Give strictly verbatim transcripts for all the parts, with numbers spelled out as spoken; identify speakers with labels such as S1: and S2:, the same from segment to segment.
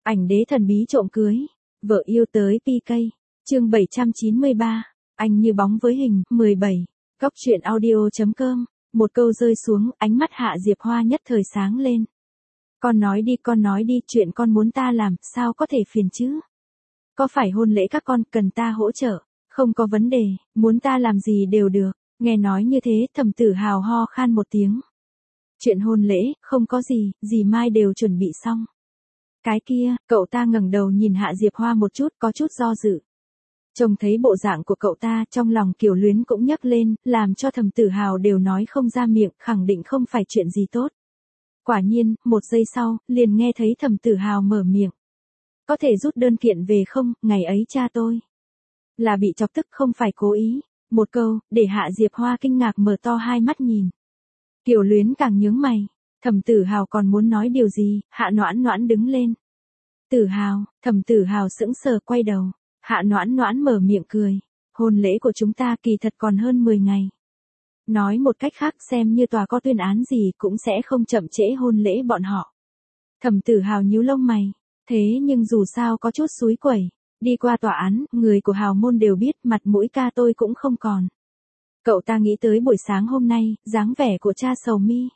S1: Ảnh đế thần bí trộm cưới, vợ yêu tới pê ca. Chương bảy trăm chín mươi ba, anh như bóng với hình, mười bảy. Góc truyện audio chấm com. Một câu rơi xuống, ánh mắt Hạ Diệp Hoa nhất thời sáng lên. Con nói đi, con nói đi, chuyện con muốn ta làm, sao có thể phiền chứ? Có phải hôn lễ các con cần ta hỗ trợ? Không có vấn đề, muốn ta làm gì đều được. Nghe nói như thế, Thẩm Tử Hào ho khan một tiếng. Chuyện hôn lễ, không có gì, dì Mai đều chuẩn bị xong. Cái kia, cậu ta ngẩng đầu nhìn Hạ Diệp Hoa một chút, có chút do dự. Trông thấy bộ dạng của cậu ta, trong lòng Kiều Luyến cũng nhấc lên, làm cho Thẩm Tử Hào đều nói không ra miệng, khẳng định không phải chuyện gì tốt. Quả nhiên, một giây sau, liền nghe thấy Thẩm Tử Hào mở miệng. Có thể rút đơn kiện về không, ngày ấy cha tôi là bị chọc tức, không phải cố ý. Một câu, để Hạ Diệp Hoa kinh ngạc mở to hai mắt nhìn. Kiều Luyến càng nhướng mày. Thẩm Tử Hào còn muốn nói điều gì, Hạ Noãn Noãn đứng lên. Tử Hào, Thẩm Tử Hào sững sờ quay đầu. Hạ Noãn Noãn mở miệng cười. Hôn lễ của chúng ta kỳ thật còn hơn mười ngày. Nói một cách khác, xem như tòa có tuyên án gì cũng sẽ không chậm trễ hôn lễ bọn họ. Thẩm Tử Hào nhíu lông mày. Thế nhưng dù sao có chút xúi quẩy. Đi qua tòa án, người của Hào môn đều biết, mặt mũi ca tôi cũng không còn. Cậu ta nghĩ tới buổi sáng hôm nay, dáng vẻ của cha sầu mi.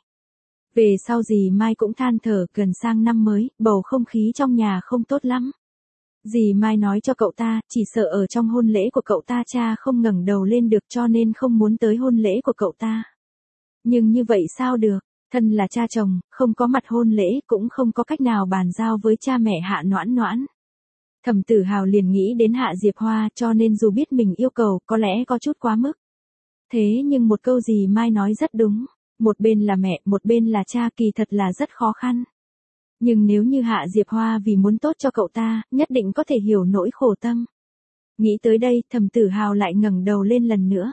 S1: Về sau dì Mai cũng than thở, gần sang năm mới, bầu không khí trong nhà không tốt lắm. Dì Mai nói cho cậu ta, chỉ sợ ở trong hôn lễ của cậu ta cha không ngẩng đầu lên được, cho nên không muốn tới hôn lễ của cậu ta. Nhưng như vậy sao được, thân là cha chồng, không có mặt hôn lễ cũng không có cách nào bàn giao với cha mẹ Hạ Noãn Noãn. Thẩm Tử Hào liền nghĩ đến Hạ Diệp Hoa, cho nên dù biết mình yêu cầu có lẽ có chút quá mức. Thế nhưng một câu dì Mai nói rất đúng, một bên là mẹ, một bên là cha, kỳ thật là rất khó khăn. Nhưng nếu như Hạ Diệp Hoa vì muốn tốt cho cậu ta, nhất định có thể hiểu nỗi khổ tâm. Nghĩ tới đây, Thẩm Tử Hào lại ngẩng đầu lên lần nữa.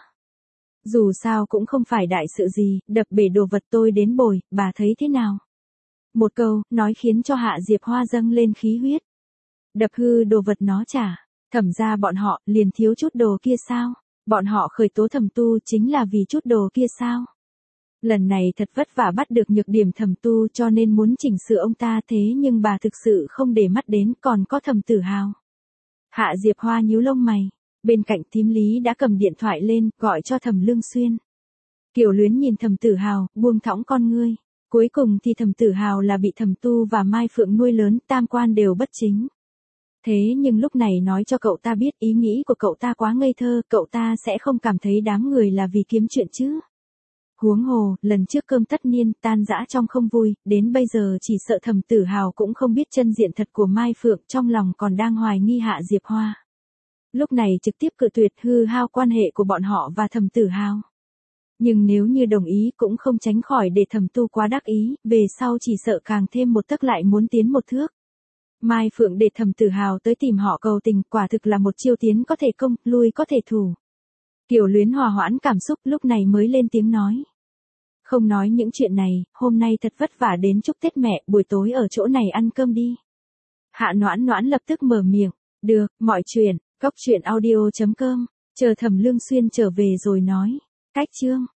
S1: Dù sao cũng không phải đại sự gì, đập bể đồ vật tôi đến bồi, bà thấy thế nào? Một câu, nói khiến cho Hạ Diệp Hoa dâng lên khí huyết. Đập hư đồ vật nó trả, Thẩm ra bọn họ, liền thiếu chút đồ kia sao? Bọn họ khởi tố Thẩm Tu chính là vì chút đồ kia sao? Lần này thật vất vả bắt được nhược điểm Thẩm Tu, cho nên muốn chỉnh sửa ông ta, thế nhưng bà thực sự không để mắt đến, còn có Thẩm Tử Hào. Hạ Diệp Hoa nhíu lông mày, bên cạnh thím Lý đã cầm điện thoại lên, gọi cho Thẩm Lương Xuyên. Kiều Luyến nhìn Thẩm Tử Hào, buông thõng con ngươi. Cuối cùng thì Thẩm Tử Hào là bị Thẩm Tu và Mai Phượng nuôi lớn, tam quan đều bất chính. Thế nhưng lúc này nói cho cậu ta biết ý nghĩ của cậu ta quá ngây thơ, cậu ta sẽ không cảm thấy đám người là vì kiếm chuyện chứ. Huống hồ, lần trước cơm tất niên, tan dã trong không vui, đến bây giờ chỉ sợ Thẩm Tử Hào cũng không biết chân diện thật của Mai Phượng, trong lòng còn đang hoài nghi Hạ Diệp Hoa. Lúc này trực tiếp cự tuyệt, hư hao quan hệ của bọn họ và Thẩm Tử Hào. Nhưng nếu như đồng ý cũng không tránh khỏi để Thẩm Tu quá đắc ý, về sau chỉ sợ càng thêm một tấc lại muốn tiến một thước. Mai Phượng để Thẩm Tử Hào tới tìm họ cầu tình, quả thực là một chiêu tiến có thể công, lui có thể thủ. Kiều Luyến hòa hoãn cảm xúc, lúc này mới lên tiếng nói. Không nói những chuyện này, hôm nay thật vất vả đến chúc Tết mẹ, buổi tối ở chỗ này ăn cơm đi. Hạ Noãn Noãn lập tức mở miệng. Được, mọi chuyện, góc truyện audio chấm com, chờ Thẩm Lương Xuyên trở về rồi nói. Cách chương.